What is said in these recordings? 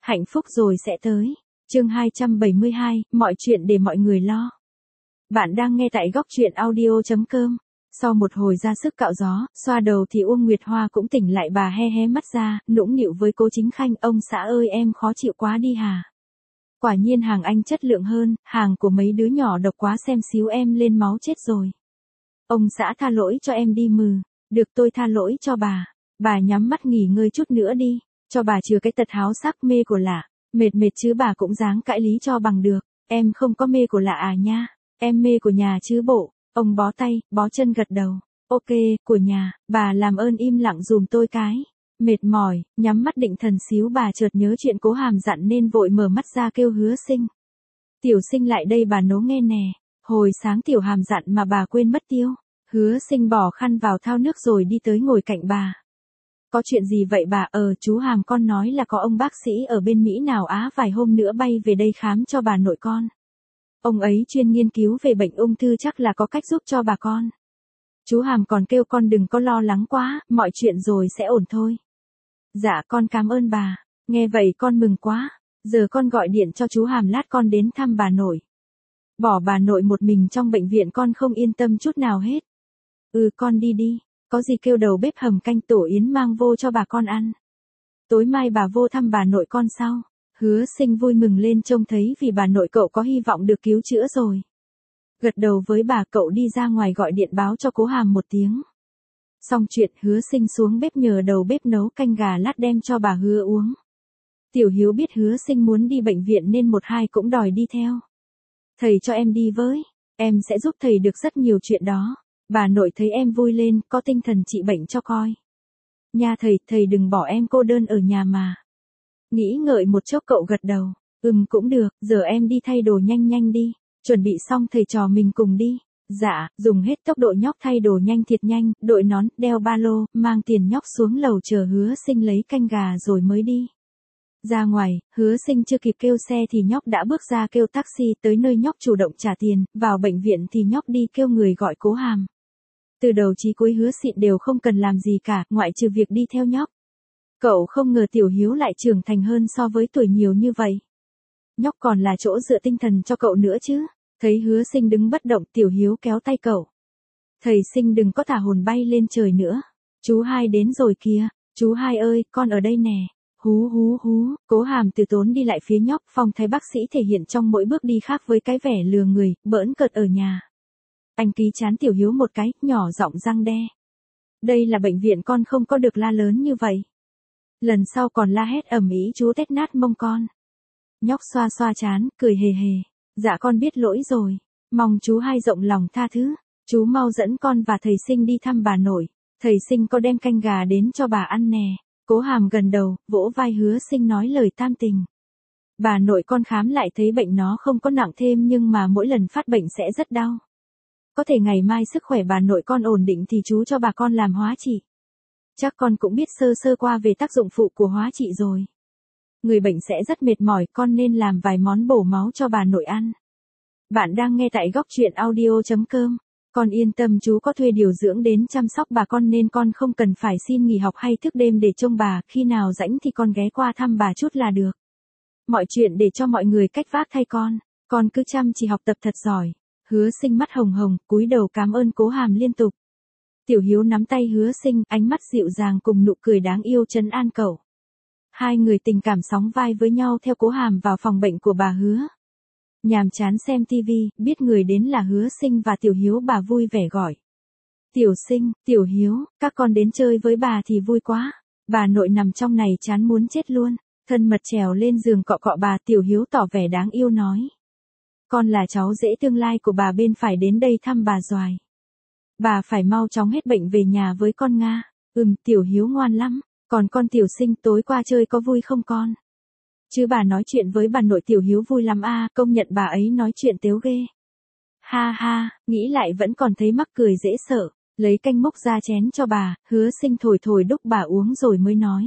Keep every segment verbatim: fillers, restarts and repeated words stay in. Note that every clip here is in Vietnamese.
Hạnh phúc rồi sẽ tới. Chương hai trăm bảy mươi hai, mọi chuyện để mọi người lo. Bạn đang nghe tại góc truyện audio chấm com. Sau một hồi ra sức cạo gió, xoa đầu thì Uông Nguyệt Hoa cũng tỉnh lại, bà he hé mắt ra, nũng nịu với Cố Chính Khanh, ông xã ơi em khó chịu quá đi hà. Quả nhiên hàng anh chất lượng hơn, hàng của mấy đứa nhỏ độc quá, xem xíu em lên máu chết rồi. Ông xã tha lỗi cho em đi mừ. Được, tôi tha lỗi cho bà. Bà nhắm mắt nghỉ ngơi chút nữa đi, cho bà chừa cái tật háo sắc mê của lạ. Mệt mệt chứ bà cũng dáng cãi lý cho bằng được. Em không có mê của lạ à nha. Em mê của nhà chứ bộ. Ông bó tay, bó chân gật đầu. Ok, của nhà, bà làm ơn im lặng dùm tôi cái. Mệt mỏi, nhắm mắt định thần xíu bà chợt nhớ chuyện Cố Hàm dặn nên vội mở mắt ra kêu Hứa Sinh. Tiểu Sinh lại đây bà nấu nghe nè. Hồi sáng Tiểu Hàm dặn mà bà quên mất tiêu. Hứa Sinh bỏ khăn vào thao nước rồi đi tới ngồi cạnh bà. Có chuyện gì vậy bà? Ờ chú Hàm con nói là có ông bác sĩ ở bên Mỹ nào Á vài hôm nữa bay về đây khám cho bà nội con. Ông ấy chuyên nghiên cứu về bệnh ung thư, chắc là có cách giúp cho bà con. Chú Hàm còn kêu con đừng có lo lắng quá, mọi chuyện rồi sẽ ổn thôi. Dạ con cảm ơn bà. Nghe vậy con mừng quá. Giờ con gọi điện cho chú Hàm lát con đến thăm bà nội. Bỏ bà nội một mình trong bệnh viện con không yên tâm chút nào hết. Ừ con đi đi. Có gì kêu đầu bếp hầm canh tổ yến mang vô cho bà con ăn. Tối mai bà vô thăm bà nội con sau. Hứa Sinh vui mừng lên trông thấy vì bà nội cậu có hy vọng được cứu chữa rồi. Gật đầu với bà, cậu đi ra ngoài gọi điện báo cho Cố Hàm một tiếng. Xong chuyện, Hứa Sinh xuống bếp nhờ đầu bếp nấu canh gà lát đem cho bà Hứa uống. Tiểu Hiếu biết Hứa Sinh muốn đi bệnh viện nên một hai cũng đòi đi theo. Thầy cho em đi với, em sẽ giúp thầy được rất nhiều chuyện đó. Bà nội thấy em vui lên, có tinh thần trị bệnh cho coi. Nha thầy, thầy đừng bỏ em cô đơn ở nhà mà. Nghĩ ngợi một chốc cậu gật đầu. Ừm cũng được, giờ em đi thay đồ nhanh nhanh đi. Chuẩn bị xong thầy trò mình cùng đi. Dạ, dùng hết tốc độ nhóc thay đồ nhanh thiệt nhanh, đội nón, đeo ba lô, mang tiền nhóc xuống lầu chờ Hứa Sinh lấy canh gà rồi mới đi. Ra ngoài, Hứa Sinh chưa kịp kêu xe thì nhóc đã bước ra kêu taxi, tới nơi nhóc chủ động trả tiền, vào bệnh viện thì nhóc đi kêu người gọi Cố Hàm. Từ đầu chí cuối Hứa Xịn đều không cần làm gì cả, ngoại trừ việc đi theo nhóc. Cậu không ngờ Tiểu Hiếu lại trưởng thành hơn so với tuổi nhiều như vậy. Nhóc còn là chỗ dựa tinh thần cho cậu nữa chứ. Thấy Hứa Sinh đứng bất động, Tiểu Hiếu kéo tay cậu. Thầy Sinh đừng có thả hồn bay lên trời nữa. Chú hai đến rồi kìa. Chú hai ơi, con ở đây nè. Hú hú hú, Cố Hàm từ tốn đi lại phía nhóc, phong thái bác sĩ thể hiện trong mỗi bước đi khác với cái vẻ lừa người, bỡn cợt ở nhà. Anh ký chán Tiểu Hiếu một cái, nhỏ giọng răng đe. Đây là bệnh viện, con không có được la lớn như vậy. Lần sau còn la hét ầm ĩ chú tét nát mông con. Nhóc xoa xoa chán, cười hề hề. Dạ con biết lỗi rồi. Mong chú hai rộng lòng tha thứ. Chú mau dẫn con và thầy Sinh đi thăm bà nội. Thầy Sinh có đem canh gà đến cho bà ăn nè. Cố Hàm gần đầu, vỗ vai Hứa Sinh nói lời tam tình. Bà nội con khám lại thấy bệnh nó không có nặng thêm nhưng mà mỗi lần phát bệnh sẽ rất đau. Có thể ngày mai sức khỏe bà nội con ổn định thì chú cho bà con làm hóa trị. Chắc con cũng biết sơ sơ qua về tác dụng phụ của hóa trị rồi. Người bệnh sẽ rất mệt mỏi, con nên làm vài món bổ máu cho bà nội ăn. Bạn đang nghe tại góc truyện audio chấm com. Con yên tâm, chú có thuê điều dưỡng đến chăm sóc bà con nên con không cần phải xin nghỉ học hay thức đêm để trông bà, khi nào rảnh thì con ghé qua thăm bà chút là được. Mọi chuyện để cho mọi người cách vác thay con, con cứ chăm chỉ học tập thật giỏi. Hứa Sinh mắt hồng hồng, cúi đầu cảm ơn Cố Hàm liên tục. Tiểu Hiếu nắm tay Hứa Sinh, ánh mắt dịu dàng cùng nụ cười đáng yêu trấn an cậu. Hai người tình cảm sóng vai với nhau theo Cố Hàm vào phòng bệnh của bà Hứa. Nhàm chán xem tivi, biết người đến là Hứa Sinh và Tiểu Hiếu, bà vui vẻ gọi. Tiểu Sinh, Tiểu Hiếu, các con đến chơi với bà thì vui quá. Bà nội nằm trong này chán muốn chết luôn. Thân mật trèo lên giường cọ cọ bà, Tiểu Hiếu tỏ vẻ đáng yêu nói. Con là cháu rể tương lai của bà, bên phải đến đây thăm bà doài. Bà phải mau chóng hết bệnh về nhà với con Nga. Ừm, Tiểu Hiếu ngoan lắm. Còn con Tiểu Sinh tối qua chơi có vui không con? Chứ bà nói chuyện với bà nội Tiểu Hiếu vui lắm à, công nhận bà ấy nói chuyện tếu ghê. Ha ha, nghĩ lại vẫn còn thấy mắc cười dễ sợ. Lấy canh mốc ra chén cho bà, Hứa Sinh thổi thổi đúc bà uống rồi mới nói.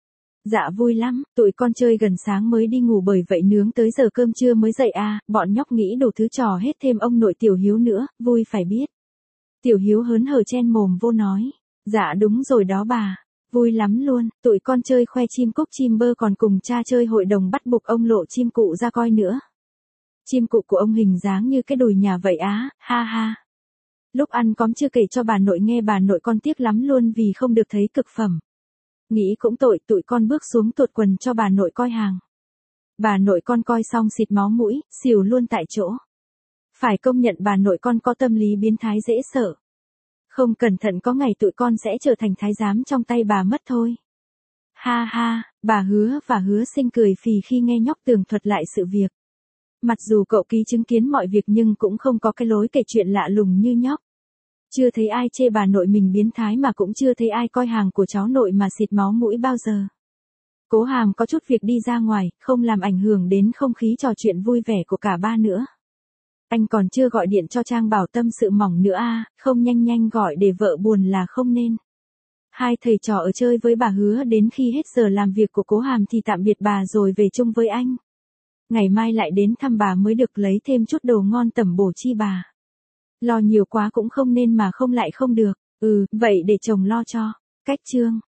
Dạ vui lắm, tụi con chơi gần sáng mới đi ngủ bởi vậy nướng tới giờ cơm trưa mới dậy à, bọn nhóc nghĩ đủ thứ trò hết thêm ông nội Tiểu Hiếu nữa, vui phải biết. Tiểu Hiếu hớn hở chen mồm vô nói. Dạ đúng rồi đó bà. Vui lắm luôn, tụi con chơi khoe chim cúc chim bơ còn cùng cha chơi hội đồng bắt buộc ông lộ chim cụ ra coi nữa. Chim cụ của ông hình dáng như cái đùi nhà vậy á, ha ha. Lúc ăn cóm chưa kể cho bà nội nghe, bà nội con tiếc lắm luôn vì không được thấy cực phẩm. Nghĩ cũng tội, tụi con bước xuống tuột quần cho bà nội coi hàng. Bà nội con coi xong xịt máu mũi, xỉu luôn tại chỗ. Phải công nhận bà nội con có tâm lý biến thái dễ sợ. Không cẩn thận có ngày tụi con sẽ trở thành thái giám trong tay bà mất thôi. Ha ha, bà Hứa và Hứa Sinh cười phì khi nghe nhóc tường thuật lại sự việc. Mặc dù cậu Ký chứng kiến mọi việc nhưng cũng không có cái lối kể chuyện lạ lùng như nhóc. Chưa thấy ai chê bà nội mình biến thái mà cũng chưa thấy ai coi hàng của cháu nội mà xịt máu mũi bao giờ. Cố Hàm có chút việc đi ra ngoài, không làm ảnh hưởng đến không khí trò chuyện vui vẻ của cả ba nữa. Anh còn chưa gọi điện cho Trang Bảo tâm sự mỏng nữa à, không nhanh nhanh gọi để vợ buồn là không nên. Hai thầy trò ở chơi với bà Hứa đến khi hết giờ làm việc của Cố Hàm thì tạm biệt bà rồi về chung với anh. Ngày mai lại đến thăm bà mới được lấy thêm chút đồ ngon tẩm bổ chi bà. Lo nhiều quá cũng không nên mà không lại không được, ừ, vậy để chồng lo cho. Cách chương